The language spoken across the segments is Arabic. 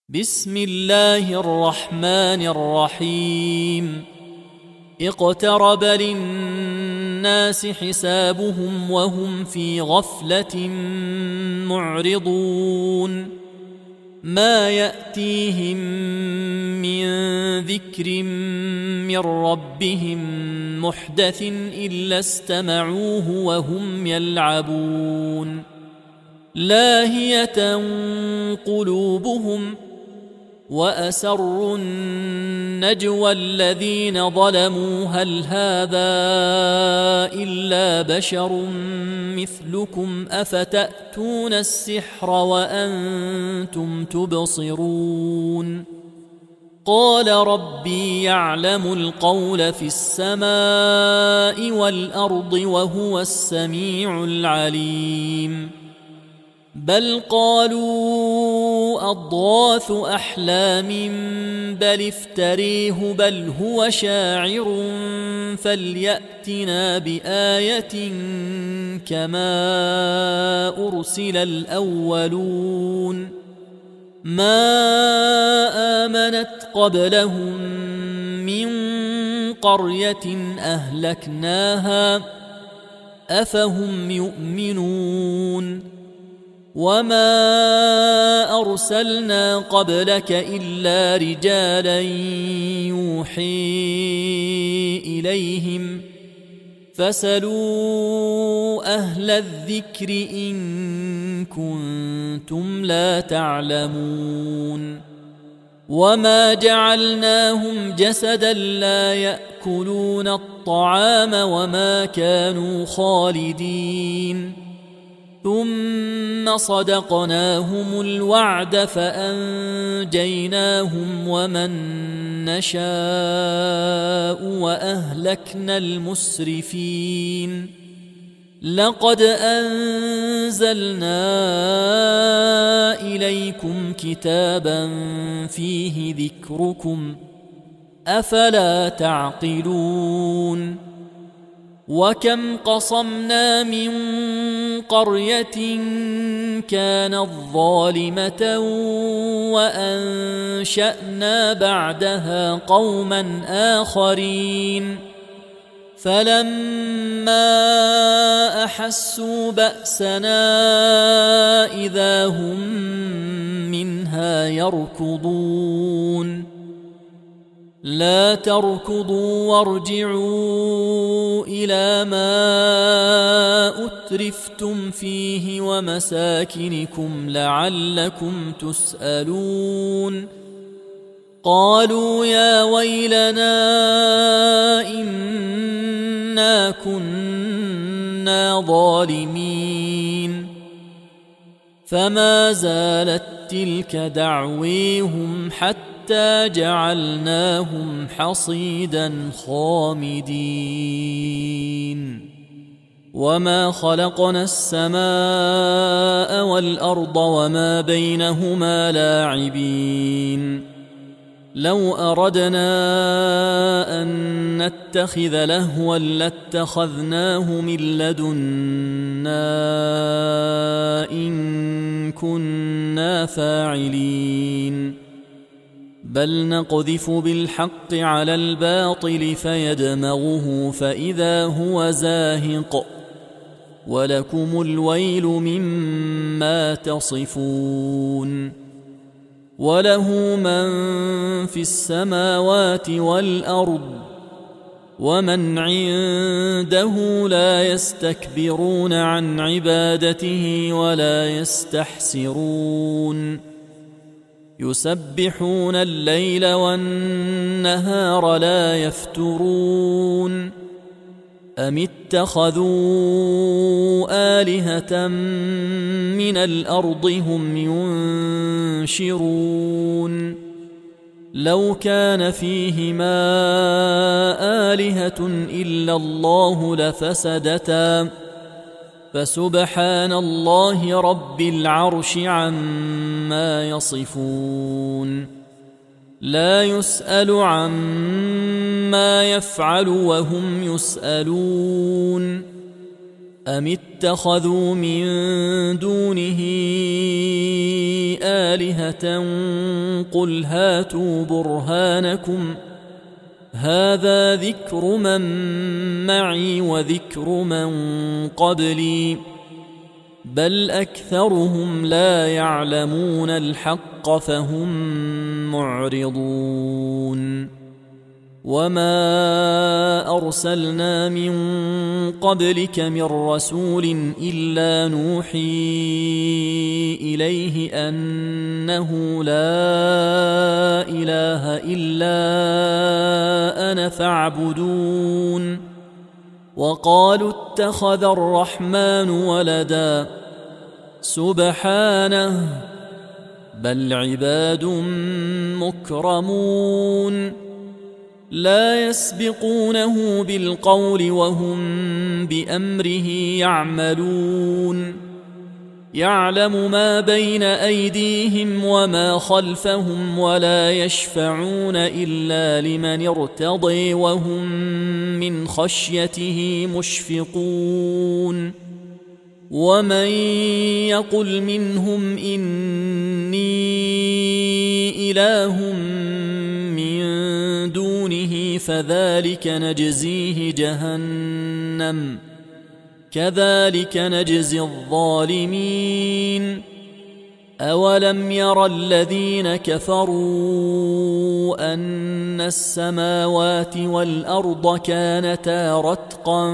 بسم الله الرحمن الرحيم. اقترب للناس حسابهم وهم في غفلة معرضون. ما يأتيهم من ذكر من ربهم محدث إلا استمعوه وهم يلعبون. لاهية قلوبهم وأسروا النجوى الذين ظلموا هل هذا إلا بشر مثلكم أفتأتون السحر وأنتم تبصرون. قال ربي يعلم القول في السماء والأرض وهو السميع العليم. بل قالوا أضغاث أحلام بل افتريه بل هو شاعر فليأتنا بآية كما أرسل الأولون. ما آمنت قبلهم من قرية أهلكناها أفهم يؤمنون. وما أرسلنا قبلك إلا رجالا يوحي إليهم فاسألوا أهل الذكر إن كنتم لا تعلمون. وما جعلناهم جسدا لا يأكلون الطعام وما كانوا خالدين. ثم صدقناهم الوعد فأنجيناهم ومن نشاء وأهلكنا المسرفين. لقد أنزلنا إليكم كتابا فيه ذكركم أفلا تعقلون. وكم قصمنا من قرية كانت ظالمة وأنشأنا بعدها قوما آخرين فلما أحسوا بأسنا إذا هم منها يركضون. لا تركضوا وارجعوا إلى ما أترفتم فيه ومساكنكم لعلكم تسألون. قالوا يا ويلنا إنا كنا ظالمين. فما زالت تلك دعويهم حتى جعلناهم حصيدا خامدين. وما خلقنا السماء والأرض وما بينهما لاعبين. لو أردنا أن نتخذ لهوا لاتخذناه من لدنا إن كنا فاعلين. بل نقذف بالحق على الباطل فيدمغه فإذا هو زاهق ولكم الويل مما تصفون. وله من في السماوات والأرض ومن عنده لا يستكبرون عن عبادته ولا يستحسرون. يسبحون الليل والنهار لا يفترون. أم اتخذوا آلهة من الأرض هم ينشرون. لو كان فيهما آلهة إلا الله لفسدتا فسبحان الله رب العرش عما يصفون. لا يسأل عما يفعل وهم يسألون. أم اتخذوا من دونه آلهة قل هاتوا برهانكم هذا ذكر من معي وذكر من قبلي بل أكثرهم لا يعلمون الحق فهم معرضون وما أرسلنا من قبلك من رسول إلا نوحي إليه أنه لا إله إلا أنا فاعبدون وقالوا اتخذ الرحمن ولدا سبحانه بل عباد مكرمون لا يسبقونه بالقول وهم بأمره يعملون يعلم ما بين أيديهم وما خلفهم ولا يشفعون إلا لمن ارتضي وهم من خشيته مشفقون ومن يقل منهم إني إله من دونه فذلك نجزيه جهنم كذلك نجزي الظالمين أولم ير الذين كفروا أن السماوات والأرض كانتا رتقا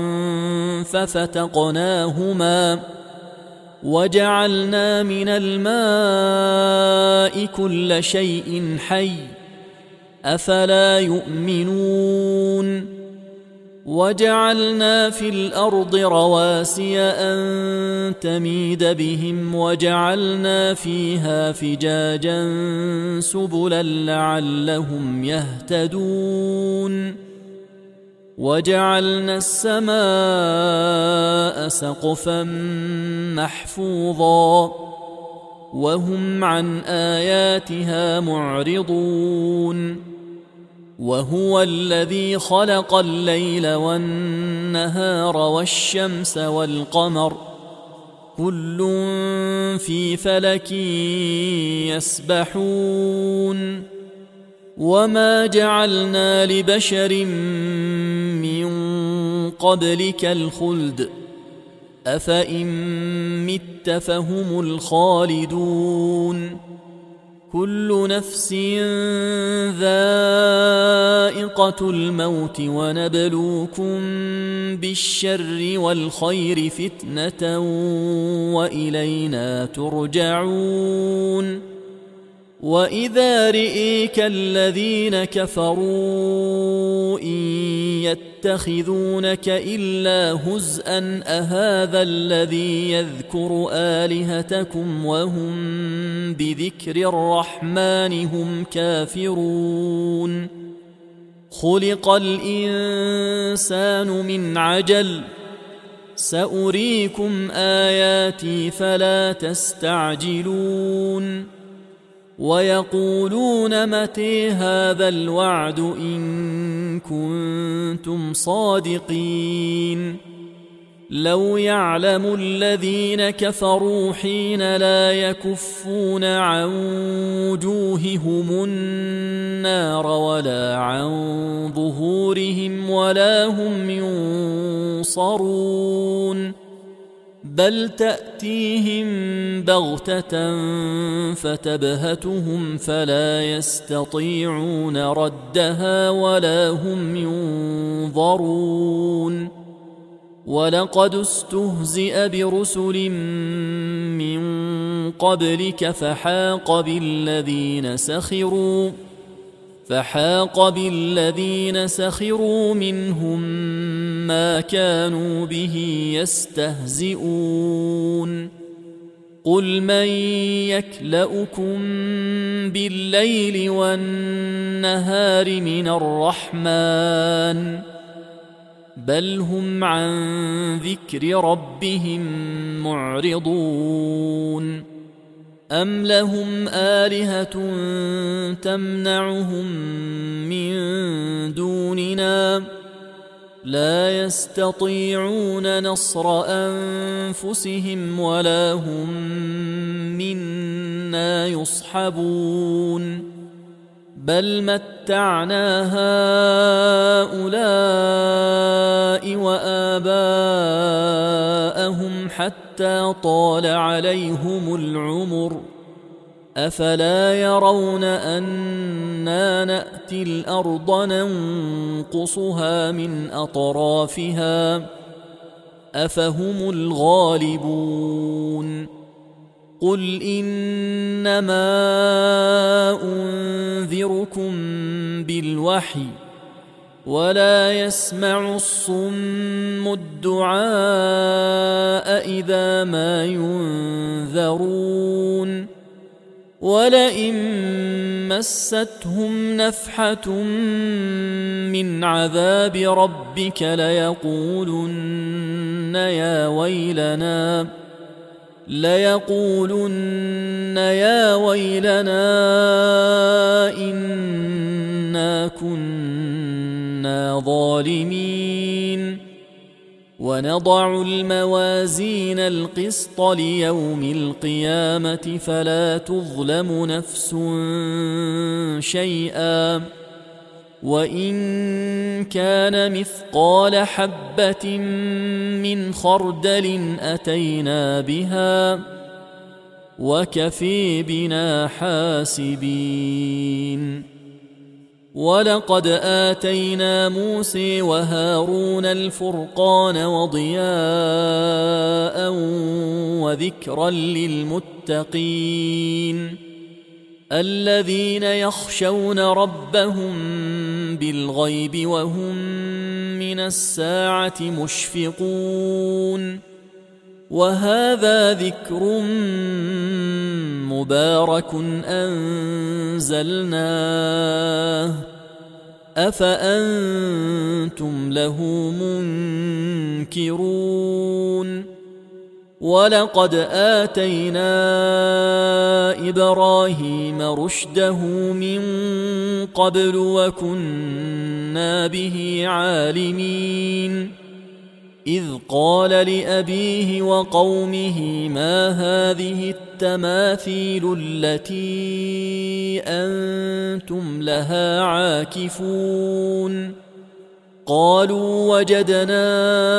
ففتقناهما وجعلنا من الماء كل شيء حي أفلا يؤمنون وجعلنا في الأرض رواسي أن تميد بهم وجعلنا فيها فجاجا سبلا لعلهم يهتدون وجعلنا السماء سقفا محفوظا وهم عن آياتها معرضون وهو الذي خلق الليل والنهار والشمس والقمر كل في فلك يسبحون وما جعلنا لبشر من قبلك الخلد أفإن مت فهم الخالدون كل نفس ذائقة الموت ونبلوكم بالشر والخير فتنة وإلينا ترجعون وإذا رئيك الذين كفروا إن يتخذونك إلا هزءا أهذا الذي يذكر آلهتكم وهم بذكر الرحمن هم كافرون خلق الإنسان من عجل سأريكم آياتي فلا تستعجلون ويقولون متى هذا الوعد إن كنتم صادقين لو يعلم الذين كفروا حين لا يكفون عن وجوههم النار ولا عن ظهورهم ولا هم ينصرون بل تأتيهم بغتة فتبهتهم فلا يستطيعون ردها ولا هم ينظرون ولقد استهزئ برسل من قبلك فحاق بالذين سخروا منهم ما كانوا به يستهزئون قل من يكلؤكم بالليل والنهار من الرحمن بل هم عن ذكر ربهم معرضون أم لهم آلهة تمنعهم من دوننا لا يستطيعون نصر أنفسهم ولا هم منا يصحبون بل متعنا هؤلاء وآباءهم حتى طال عليهم العمر أفلا يرون أنا نأتي الأرض ننقصها من أطرافها أفهم الغالبون قل إنما أنذركم بالوحي ولا يسمع الصم الدعاء إذا ما ينذرون ولئن مستهم نفحة من عذاب ربك ليقولن يا ويلنا إنا كنا ظالمين ونضع الموازين القسط ليوم القيامة فلا تظلم نفس شيئا وإن كان مثقال حبة من خردل أتينا بها وكفي بنا حاسبين ولقد آتينا موسى وهارون الفرقان وضياء وذكرا للمتقين الذين يخشون ربهم بالغيب وهم من الساعة مشفقون وهذا ذكر مبارك أنزلناه أفأنتم له منكرون ولقد آتينا إبراهيم رشده من قبل وكنا به عالمين إذ قال لأبيه وقومه ما هذه التماثيل التي أنتم لها عاكفون قالوا وجدنا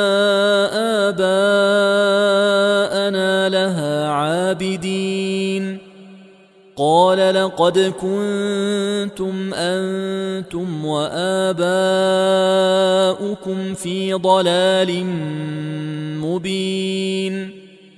آباءنا لها عابدين قال لقد كنتم أنتم وآباؤكم في ضلال مبين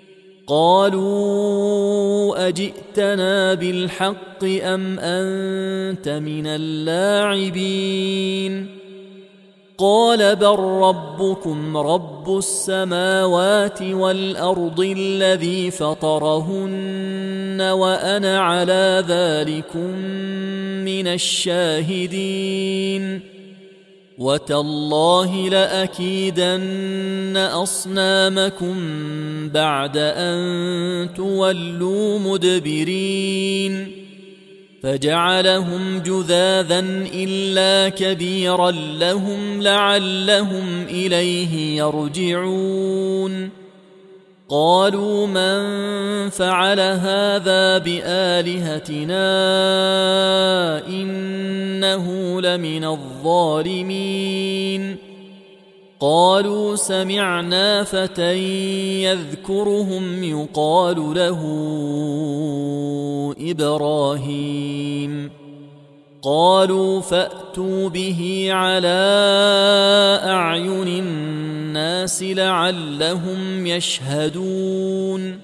قالوا أجئتنا بالحق أم أنت من اللاعبين قال بل ربكم رب السماوات والأرض الذي فطرهن وأنا على ذلكم من الشاهدين وتالله لأكيدن أصنامكم بعد أن تولوا مدبرين فجعلهم جذاذا إلا كبيرا لهم لعلهم إليه يرجعون قالوا من فعل هذا بآلهتنا إنه لمن الظالمين قالوا سمعنا فتى يذكرهم يقال له إبراهيم قالوا فأتوا به على أعين الناس لعلهم يشهدون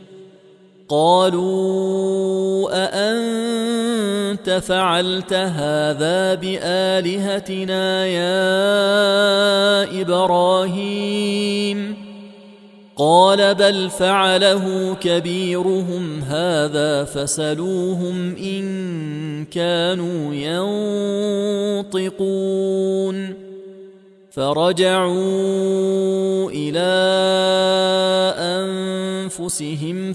قالوا أأنت فعلت هذا بآلهتنا يا إبراهيم قال بل فعله كبيرهم هذا فسلوهم إن كانوا ينطقون فرجعوا إلى أنفسهم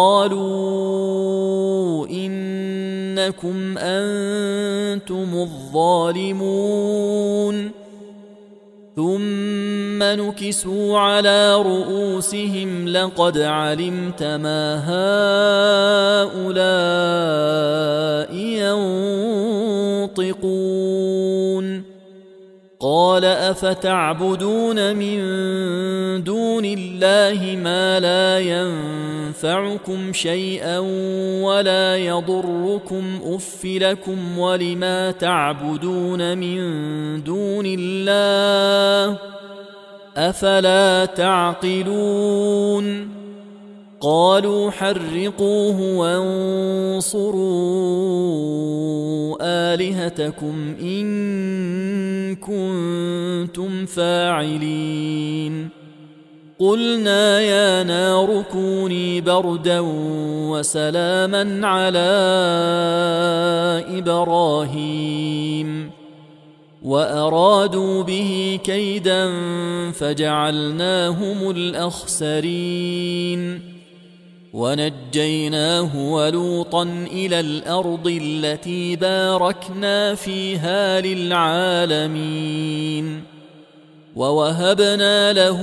فقالوا إنكم أنتم الظالمون ثم نكسوا على رؤوسهم لقد علمت ما هؤلاء ينطقون قال أفتعبدون من دون الله ما لا ينفعكم شيئا ولا يضركم أف لكم ولما تعبدون من دون الله أفلا تعقلون قالوا حرقوه وانصروا آلهتكم إن كنتم فاعلين قلنا يا نار كوني بردا وسلاما على إبراهيم وأرادوا به كيدا فجعلناهم الأخسرين ونجيناه ولوطا إلى الأرض التي باركنا فيها للعالمين ووهبنا له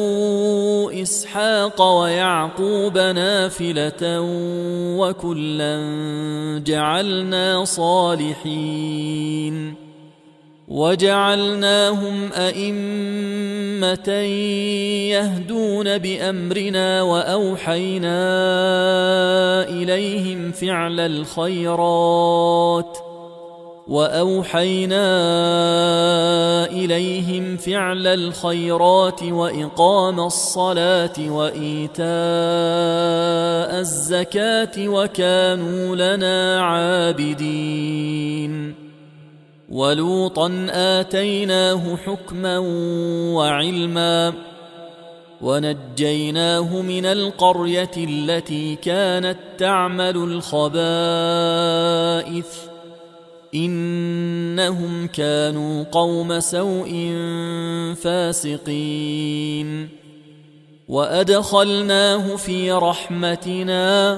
إسحاق ويعقوب نافلة وكلا جعلنا صالحين وجعلناهم أئمة يهدون بأمرنا وأوحينا إليهم فعل الخيرات وإقام الصلاة وإيتاء الزكاة وكانوا لنا عابدين ولوطا آتيناه حكما وعلما ونجيناه من القرية التي كانت تعمل الخبائث إنهم كانوا قوم سوء فاسقين وأدخلناه في رحمتنا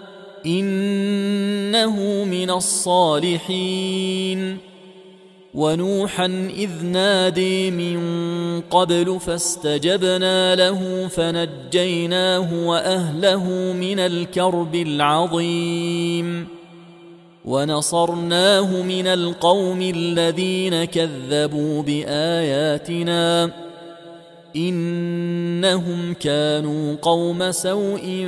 إنه من الصالحين ونوحا إذ نادي من قبل فاستجبنا له فنجيناه وأهله من الكرب العظيم ونصرناه من القوم الذين كذبوا بآياتنا إنهم كانوا قوم سوء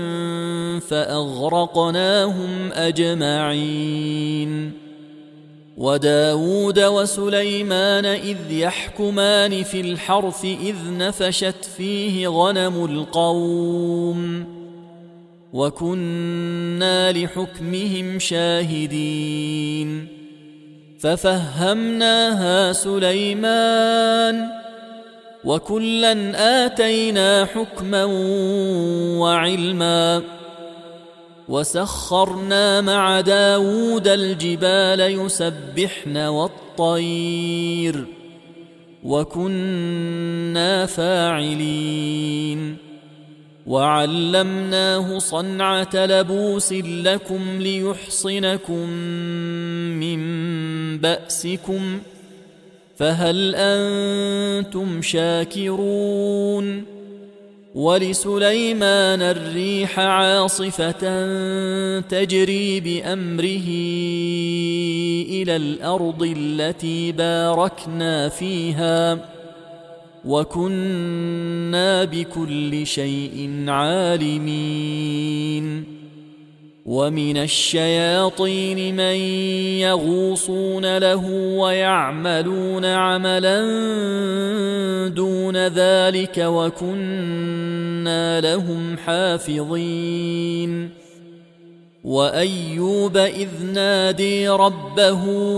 فأغرقناهم أجمعين وداود وسليمان إذ يحكمان في الحرث إذ نفشت فيه غنم القوم وكنا لحكمهم شاهدين ففهمناها سليمان وكلا آتينا حكما وعلما وسخرنا مع داود الجبال يسبحن والطير وكنا فاعلين وعلمناه صنعة لبوس لكم ليحصنكم من بأسكم فهل أنتم شاكرون ولسليمان الريح عاصفة تجري بأمره إلى الأرض التي باركنا فيها وكنا بكل شيء عالمين ومن الشياطين من يغوصون له ويعملون عملا دون ذلك وكنا لهم حافظين وأيوب إذ نادي ربه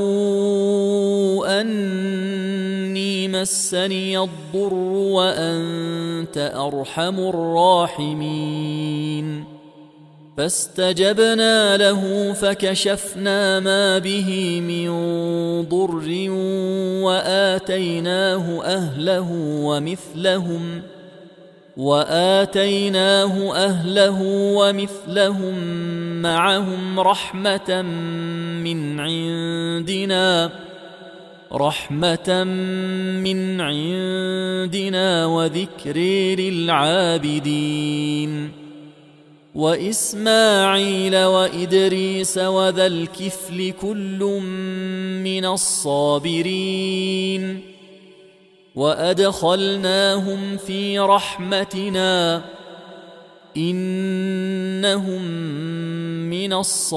أني مسني الضر وأنت أرحم الراحمين فاستجبنا له فكشفنا ما به من ضر وآتيناه أهله ومثلهم معهم رحمة من عندنا رحمة من عندنا وذكر للعابدين وإسماعيل وإدريس وذا الكفل كل من الصابرين وأدخلناهم في رحمتنا إنهم من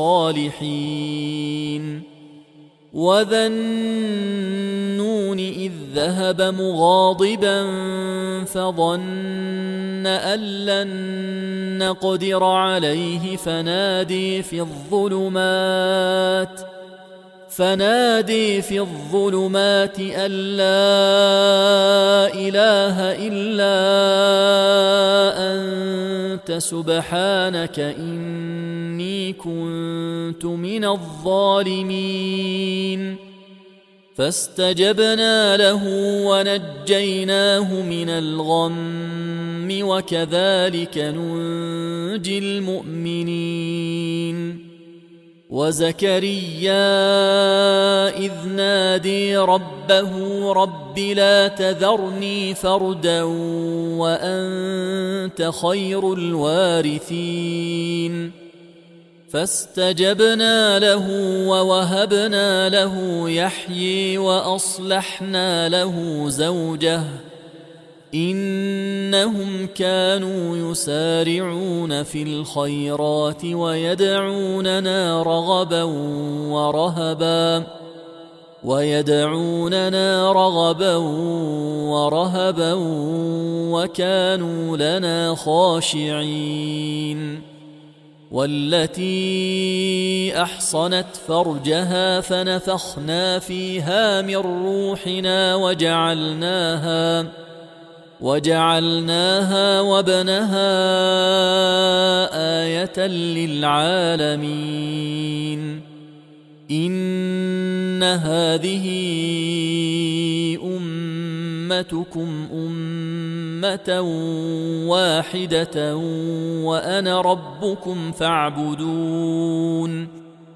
الصالحين وذا النون إذ ذهب مغاضبا فظن أن لن نقدر عليه فنادي في الظلمات أن لا إله إلا أنت سبحانك إني كنت من الظالمين فاستجبنا له ونجيناه من الغم وكذلك ننجي المؤمنين وزكريا إذ نادي ربه رب لا تذرني فردا وأنت خير الوارثين فاستجبنا له ووهبنا له يحيي وأصلحنا له زوجه إنهم كانوا يسارعون في الخيرات ويدعوننا رغبا ورهبا وكانوا لنا خاشعين والتي أحصنت فرجها فنفخنا فيها من روحنا وجعلناها وابنها آية للعالمين إن هذه أمتكم أمة واحدة وأنا ربكم فاعبدون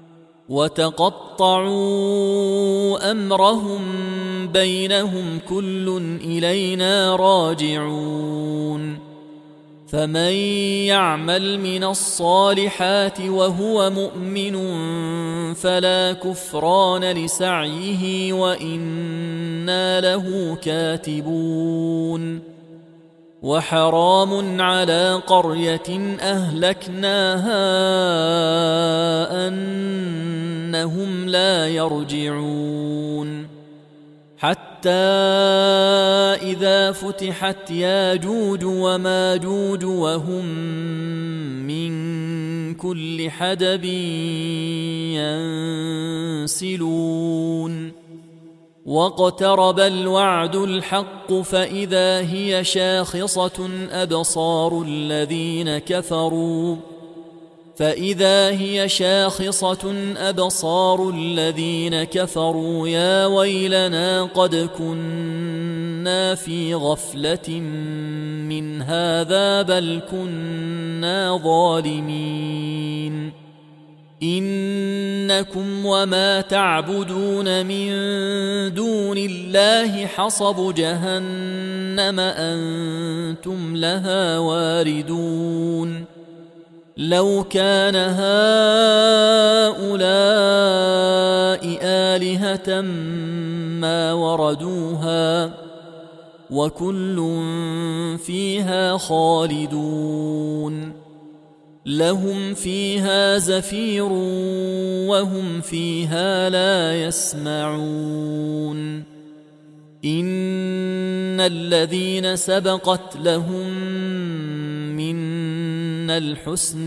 وتقطعوا أمرهم بينهم كل إلينا راجعون فمن يعمل من الصالحات وهو مؤمن فلا كفران لسعيه وإنا له كاتبون وحرام على قرية أهلكناها أنهم لا يرجعون حتى إذا فتحت ياجوج وماجوج وهم من كل حدب ينسلون واقترب الوعد الحق فإذا هي شاخصة أبصار الذين كفروا يا ويلنا قد كنا في غفلة من هذا بل كنا ظالمين إنكم وما تعبدون من دون الله حصب جهنم أنتم لها واردون لو كان هؤلاء آلهة ما وردوها وكل فيها خالدون لهم فيها زفير وهم فيها لا يسمعون إن الذين سبقت لهم منا الحسن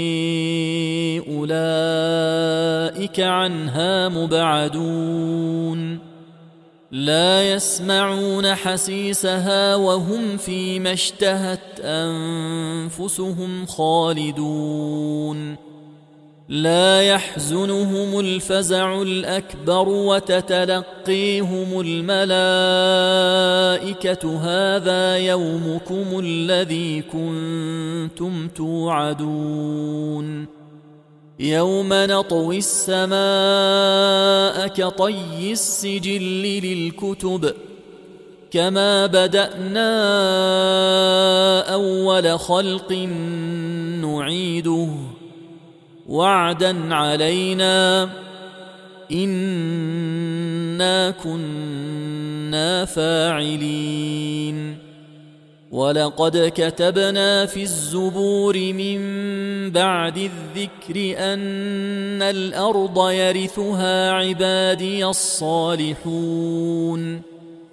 أولئك عنها مبعدون لا يسمعون حسيسها وهم فيما اشتهت أنفسهم خالدون لا يحزنهم الفزع الأكبر وتتلقيهم الملائكة هذا يومكم الذي كنتم توعدون يوم نطوي السماء كطي السجل للكتب كما بدأنا أول خلق نعيده وعدا علينا إنا كنا فاعلين ولقد كتبنا في الزبور من بعد الذكر أن الأرض يرثها عبادي الصالحون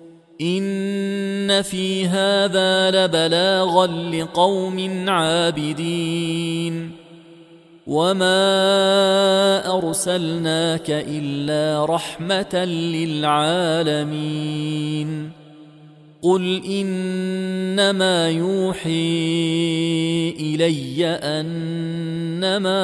إن في هذا لبلاغا لقوم عابدين وما أرسلناك إلا رحمة للعالمين قل إنما يوحي إلي أنما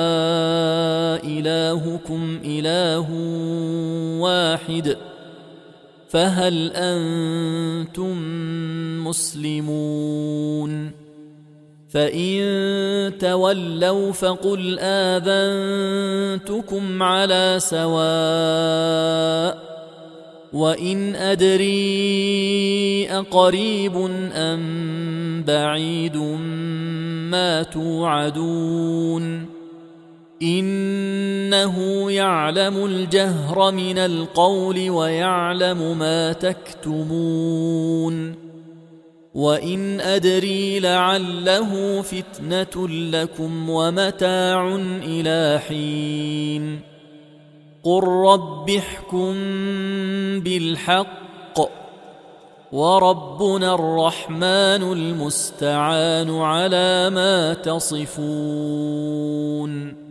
إلهكم إله واحد فهل أنتم مسلمون فإن تولوا فقل آذنتكم على سواء وإن أدري أقريب أم بعيد ما توعدون إنه يعلم الجهر من القول ويعلم ما تكتمون وإن أدري لعله فتنة لكم ومتاع إلى حين قل رب احكم بالحق وربنا الرحمن المستعان على ما تصفون